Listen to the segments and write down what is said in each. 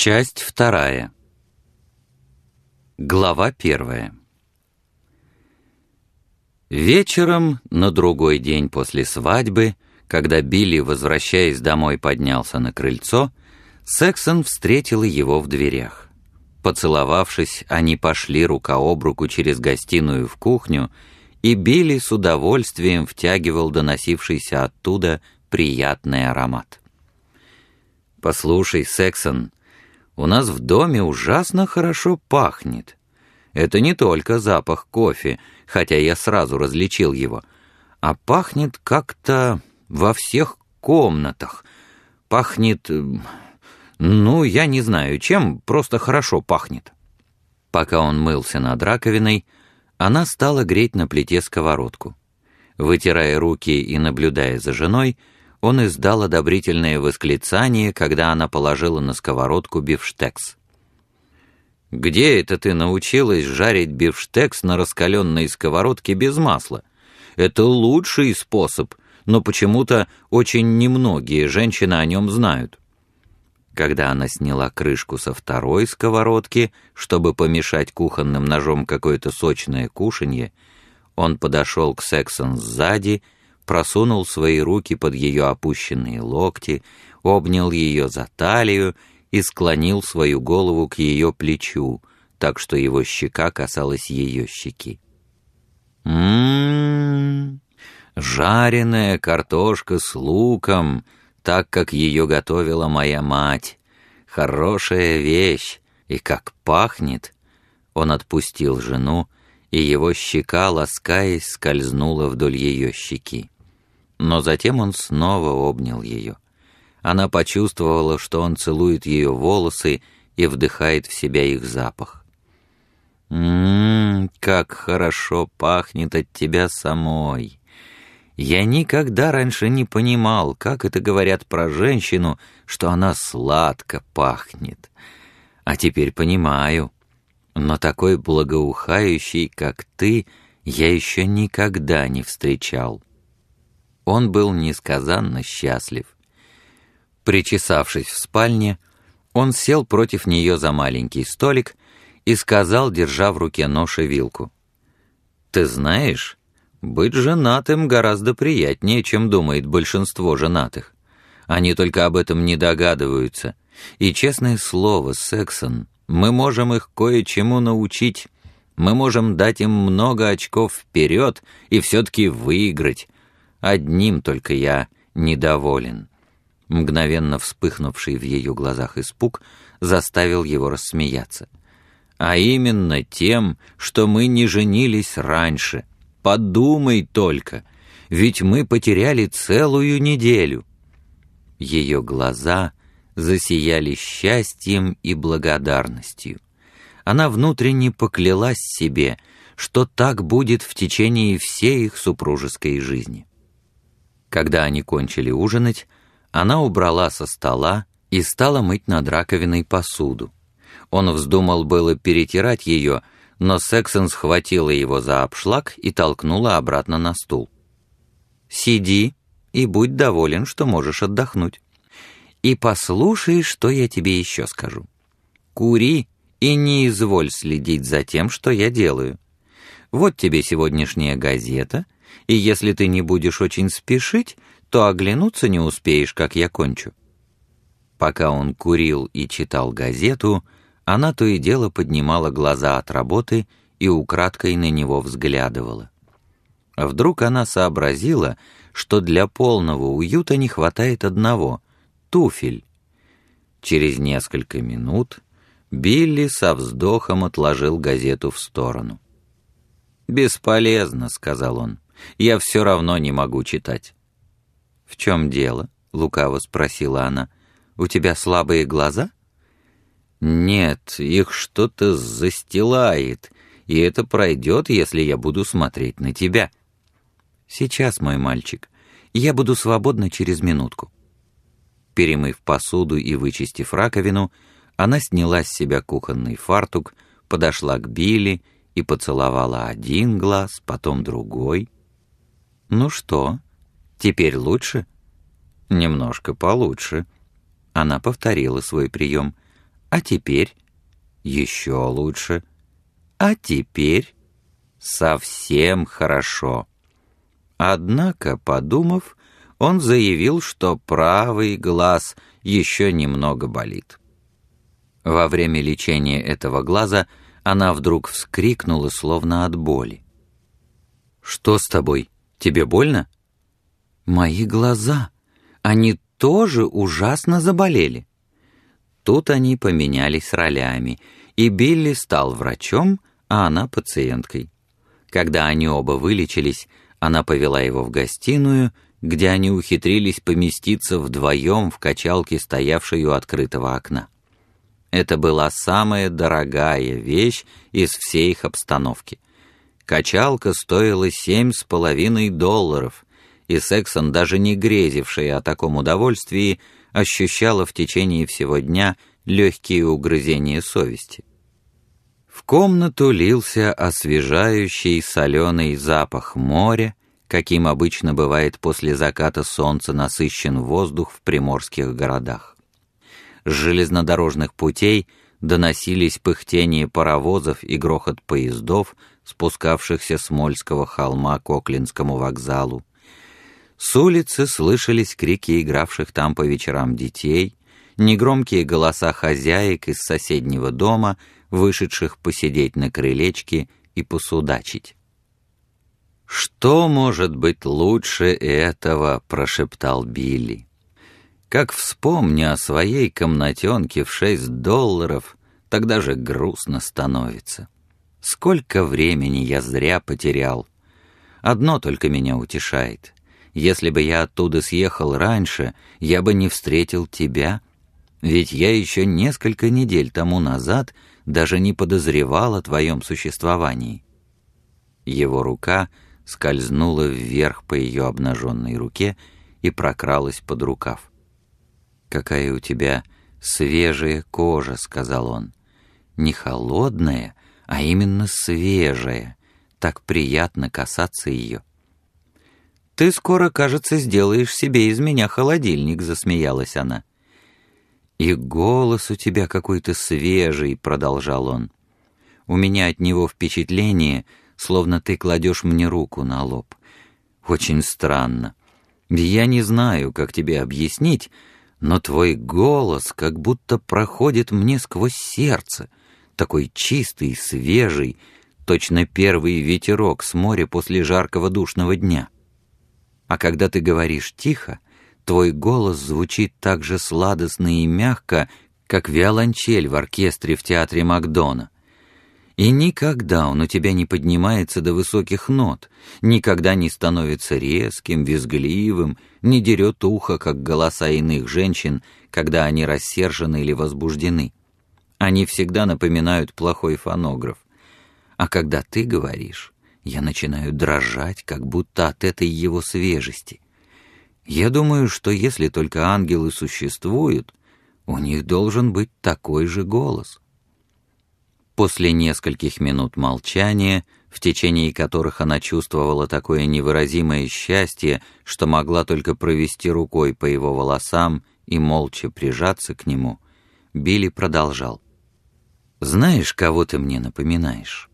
Часть вторая. Глава первая. Вечером, на другой день после свадьбы, когда Билли, возвращаясь домой, поднялся на крыльцо, Сексон встретила его в дверях. Поцеловавшись, они пошли рука об руку через гостиную в кухню, и Билли с удовольствием втягивал доносившийся оттуда приятный аромат. «Послушай, Сексон, у нас в доме ужасно хорошо пахнет. Это не только запах кофе, хотя я сразу различил его, а пахнет как-то во всех комнатах. Пахнет, я не знаю чем, просто хорошо пахнет». Пока он мылся над раковиной, она стала греть на плите сковородку. Вытирая руки и наблюдая за женой, он издал одобрительное восклицание, когда она положила на сковородку бифштекс. «Где это ты научилась жарить бифштекс на раскаленной сковородке без масла? Это лучший способ, но почему-то очень немногие женщины о нем знают». Когда она сняла крышку со второй сковородки, чтобы помешать кухонным ножом какое-то сочное кушанье, он подошел к Сексон сзади, просунул свои руки под ее опущенные локти, обнял ее за талию и склонил свою голову к ее плечу, так что его щека касалась ее щеки. Жареная картошка с луком, так, как ее готовила моя мать. Хорошая вещь, и как пахнет!» Он отпустил жену, и его щека, ласкаясь, скользнула вдоль ее щеки. Но затем он снова обнял ее. Она почувствовала, что он целует ее волосы и вдыхает в себя их запах. Как хорошо пахнет от тебя самой! Я никогда раньше не понимал, как это говорят про женщину, что она сладко пахнет. А теперь понимаю. Но такой благоухающий, как ты, я еще никогда не встречал». Он был несказанно счастлив. Причесавшись в спальне, он сел против нее за маленький столик и сказал, держа в руке нож и вилку: «Ты знаешь, быть женатым гораздо приятнее, чем думает большинство женатых. Они только об этом не догадываются. И, честное слово, Сексон, мы можем их кое-чему научить. Мы можем дать им много очков вперед и все-таки выиграть. Одним только я недоволен». Мгновенно вспыхнувший в ее глазах испуг заставил его рассмеяться. «А именно тем, что мы не женились раньше. Подумай только, ведь мы потеряли целую неделю». Ее глаза засияли счастьем и благодарностью. Она внутренне поклялась себе, что так будет в течение всей их супружеской жизни. Когда они кончили ужинать, она убрала со стола и стала мыть над раковиной посуду. Он вздумал было перетирать ее, но Сексон схватила его за обшлаг и толкнула обратно на стул. «Сиди и будь доволен, что можешь отдохнуть. И послушай, что я тебе еще скажу. Кури и не изволь следить за тем, что я делаю. Вот тебе сегодняшняя газета, и если ты не будешь очень спешить, то оглянуться не успеешь, как я кончу». Пока он курил и читал газету, она то и дело поднимала глаза от работы и украдкой на него взглядывала. Вдруг она сообразила, что для полного уюта не хватает одного — туфель. Через несколько минут Билли со вздохом отложил газету в сторону. «Бесполезно», — сказал он, — «я все равно не могу читать». «В чем дело?» — лукаво спросила она. «У тебя слабые глаза?» «Нет, их что-то застилает, и это пройдет, если я буду смотреть на тебя». «Сейчас, мой мальчик, я буду свободна через минутку». Перемыв посуду и вычистив раковину, она сняла с себя кухонный фартук, подошла к Билли и поцеловала один глаз, потом другой. «Ну что, теперь лучше?» «Немножко получше». Она повторила свой прием. А теперь? Еще лучше. А теперь? Совсем хорошо. Однако, подумав, он заявил, что правый глаз еще немного болит. Во время лечения этого глаза она вдруг вскрикнула, словно от боли. «Что с тобой? Тебе больно?» «Мои глаза, они тоже ужасно заболели». Тут они поменялись ролями, и Билли стал врачом, а она пациенткой. Когда они оба вылечились, она повела его в гостиную, где они ухитрились поместиться вдвоем в качалке, стоявшей у открытого окна. Это была самая дорогая вещь из всей их обстановки. Качалка стоила $7,5, и Сексон, даже не грезившая о таком удовольствии, ощущала в течение всего дня легкие угрызения совести. В комнату лился освежающий соленый запах моря, каким обычно бывает после заката солнца насыщен воздух в приморских городах. С железнодорожных путей доносились пыхтение паровозов и грохот поездов, спускавшихся с Мольского холма к Оклендскому вокзалу. С улицы слышались крики игравших там по вечерам детей, негромкие голоса хозяек из соседнего дома, вышедших посидеть на крылечке и посудачить. «Что может быть лучше этого?» — прошептал Билли. «Как вспомню о своей комнатенке в $6, тогда же грустно становится. Сколько времени я зря потерял. Одно только меня утешает. Если бы я оттуда съехал раньше, я бы не встретил тебя, ведь я еще несколько недель тому назад даже не подозревал о твоем существовании». Его рука скользнула вверх по ее обнаженной руке и прокралась под рукав. «Какая у тебя свежая кожа», — сказал он. «Не холодная, а именно свежая. Так приятно касаться ее». «Ты скоро, кажется, сделаешь себе из меня холодильник», — засмеялась она. «И голос у тебя какой-то свежий», — продолжал он. «У меня от него впечатление, словно ты кладешь мне руку на лоб. Очень странно. Я не знаю, как тебе объяснить, но твой голос как будто проходит мне сквозь сердце, такой чистый и свежий, точно первый ветерок с моря после жаркого душного дня. А когда ты говоришь тихо, твой голос звучит так же сладостно и мягко, как виолончель в оркестре в театре Макдона. И никогда он у тебя не поднимается до высоких нот, никогда не становится резким, визгливым, не дерет ухо, как голоса иных женщин, когда они рассержены или возбуждены. Они всегда напоминают плохой фонограф. А когда ты говоришь, я начинаю дрожать, как будто от этой его свежести. Я думаю, что если только ангелы существуют, у них должен быть такой же голос». После нескольких минут молчания, в течение которых она чувствовала такое невыразимое счастье, что могла только провести рукой по его волосам и молча прижаться к нему, Билли продолжал. «Знаешь, кого ты мне напоминаешь?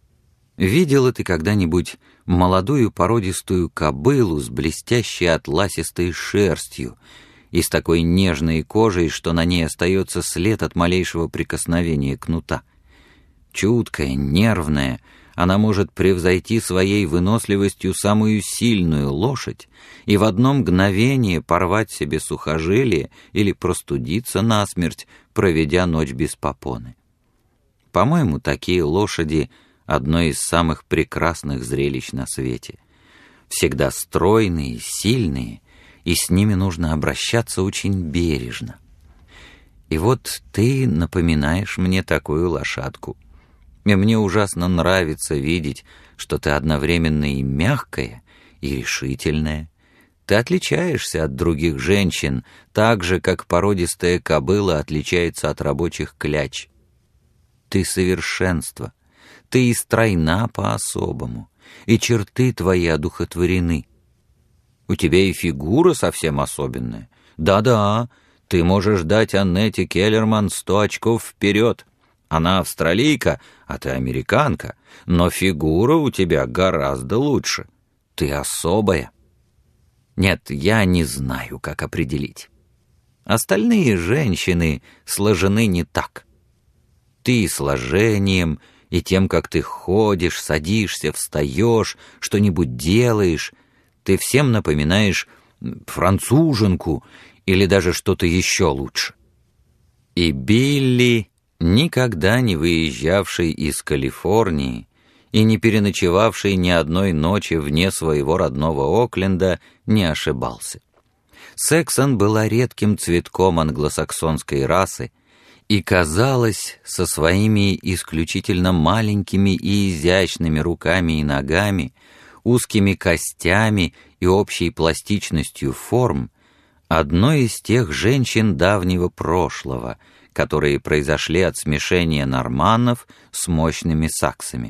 Видела ты когда-нибудь молодую породистую кобылу с блестящей атласистой шерстью и с такой нежной кожей, что на ней остается след от малейшего прикосновения кнута? Чуткая, нервная, она может превзойти своей выносливостью самую сильную лошадь и в одно мгновение порвать себе сухожилие или простудиться насмерть, проведя ночь без попоны. По-моему, такие лошади — одно из самых прекрасных зрелищ на свете. Всегда стройные, сильные, и с ними нужно обращаться очень бережно. И вот ты напоминаешь мне такую лошадку. И мне ужасно нравится видеть, что ты одновременно и мягкая, и решительная. Ты отличаешься от других женщин, так же, как породистая кобыла отличается от рабочих кляч. Ты совершенство. Ты и стройна по-особому, и черты твои одухотворены. У тебя и фигура совсем особенная. Да-да, Ты можешь дать Аннете Келлерман 100 очков вперед. Она австралийка, а ты американка, но фигура у тебя гораздо лучше. Ты особая. Нет, я не знаю, как определить. Остальные женщины сложены не так. Ты и сложением, и тем, как ты ходишь, садишься, встаешь, что-нибудь делаешь, ты всем напоминаешь француженку или даже что-то еще лучше. И Билли, никогда не выезжавший из Калифорнии и не переночевавший ни одной ночи вне своего родного Окленда, не ошибался. Сексон была редким цветком англосаксонской расы и, казалось, со своими исключительно маленькими и изящными руками и ногами, узкими костями и общей пластичностью форм, одной из тех женщин давнего прошлого, которые произошли от смешения норманнов с мощными саксами.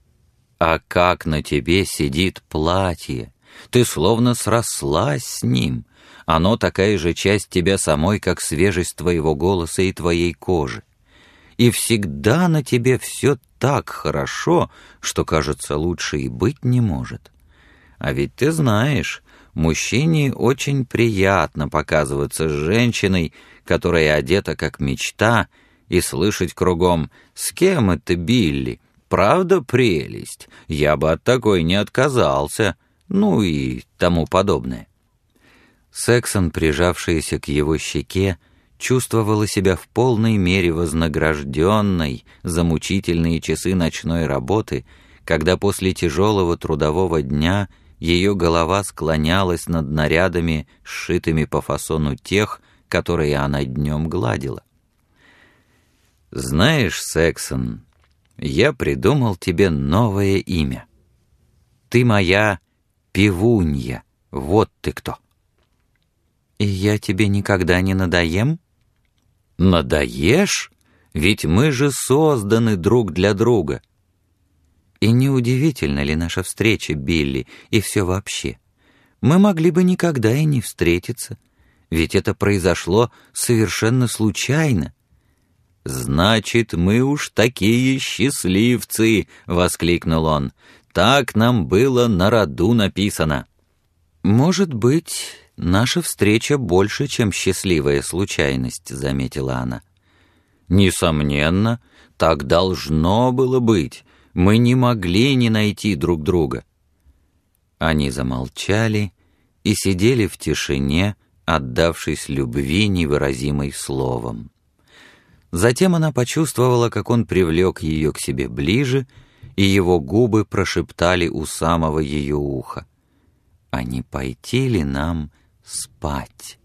А как на тебе сидит платье! Ты словно срослась с ним. Оно такая же часть тебя самой, как свежесть твоего голоса и твоей кожи. И всегда на тебе все так хорошо, что, кажется, лучше и быть не может. А ведь ты знаешь, мужчине очень приятно показываться с женщиной, которая одета как мечта, и слышать кругом: «С кем это, Билли? Правда прелесть? Я бы от такой не отказался», ну и тому подобное. Сексон, прижавшаяся к его щеке, чувствовала себя в полной мере вознагражденной за мучительные часы ночной работы, когда после тяжелого трудового дня ее голова склонялась над нарядами, сшитыми по фасону тех, которые она днем гладила. «Знаешь, Сексон, я придумал тебе новое имя. Ты моя певунья, вот ты кто». «И я тебе никогда не надоем?» «Надоешь? Ведь мы же созданы друг для друга». «И неудивительно ли наша встреча, Билли, и все вообще? Мы могли бы никогда и не встретиться, ведь это произошло совершенно случайно». «Значит, мы уж такие счастливцы!» — воскликнул он. «Так нам было на роду написано». «Может быть, наша встреча больше, чем счастливая случайность», — заметила она. «Несомненно, так должно было быть. Мы не могли не найти друг друга». Они замолчали и сидели в тишине, отдавшись любви, невыразимой словом. Затем она почувствовала, как он привлек ее к себе ближе, и его губы прошептали у самого ее уха: «А не пойти ли нам спать?»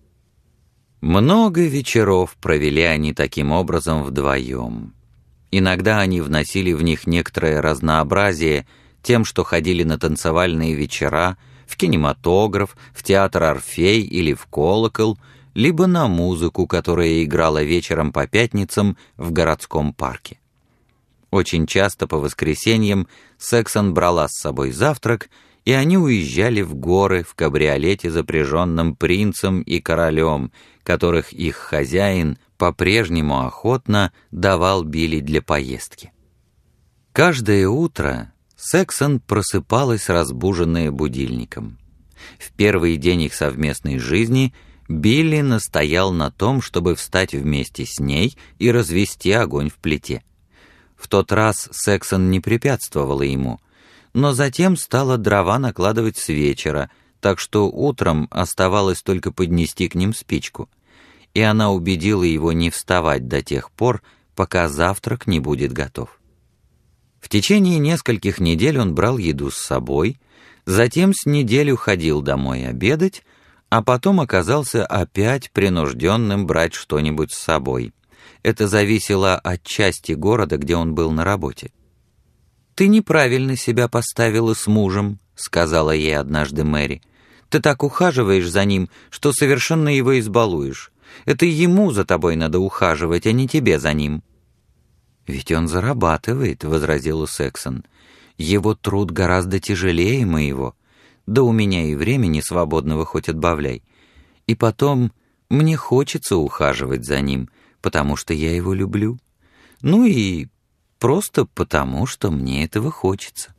Много вечеров провели они таким образом вдвоем. Иногда они вносили в них некоторое разнообразие тем, что ходили на танцевальные вечера, в кинематограф, в театр «Орфей» или в «Колокол», либо на музыку, которая играла вечером по пятницам в городском парке. Очень часто по воскресеньям Сексон брала с собой завтрак, и они уезжали в горы в кабриолете, запряженном принцем и королем, которых их хозяин по-прежнему охотно давал Билли для поездки. Каждое утро Сексон просыпалась, разбуженная будильником. В первый день их совместной жизни Билли настоял на том, чтобы встать вместе с ней и развести огонь в плите. В тот раз Сексон не препятствовала ему, но затем стала дрова накладывать с вечера, так что утром оставалось только поднести к ним спичку, и она убедила его не вставать до тех пор, пока завтрак не будет готов. В течение нескольких недель он брал еду с собой, затем с неделю ходил домой обедать, а потом оказался опять принужденным брать что-нибудь с собой. Это зависело от части города, где он был на работе. «Ты неправильно себя поставила с мужем», — сказала ей однажды Мэри. «Ты так ухаживаешь за ним, что совершенно его избалуешь. Это ему за тобой надо ухаживать, а не тебе за ним». «Ведь он зарабатывает», — возразила Сексон. «Его труд гораздо тяжелее моего. Да у меня и времени свободного хоть отбавляй. И потом, Мне хочется ухаживать за ним, потому что я его люблю. Ну и просто потому, что мне этого хочется.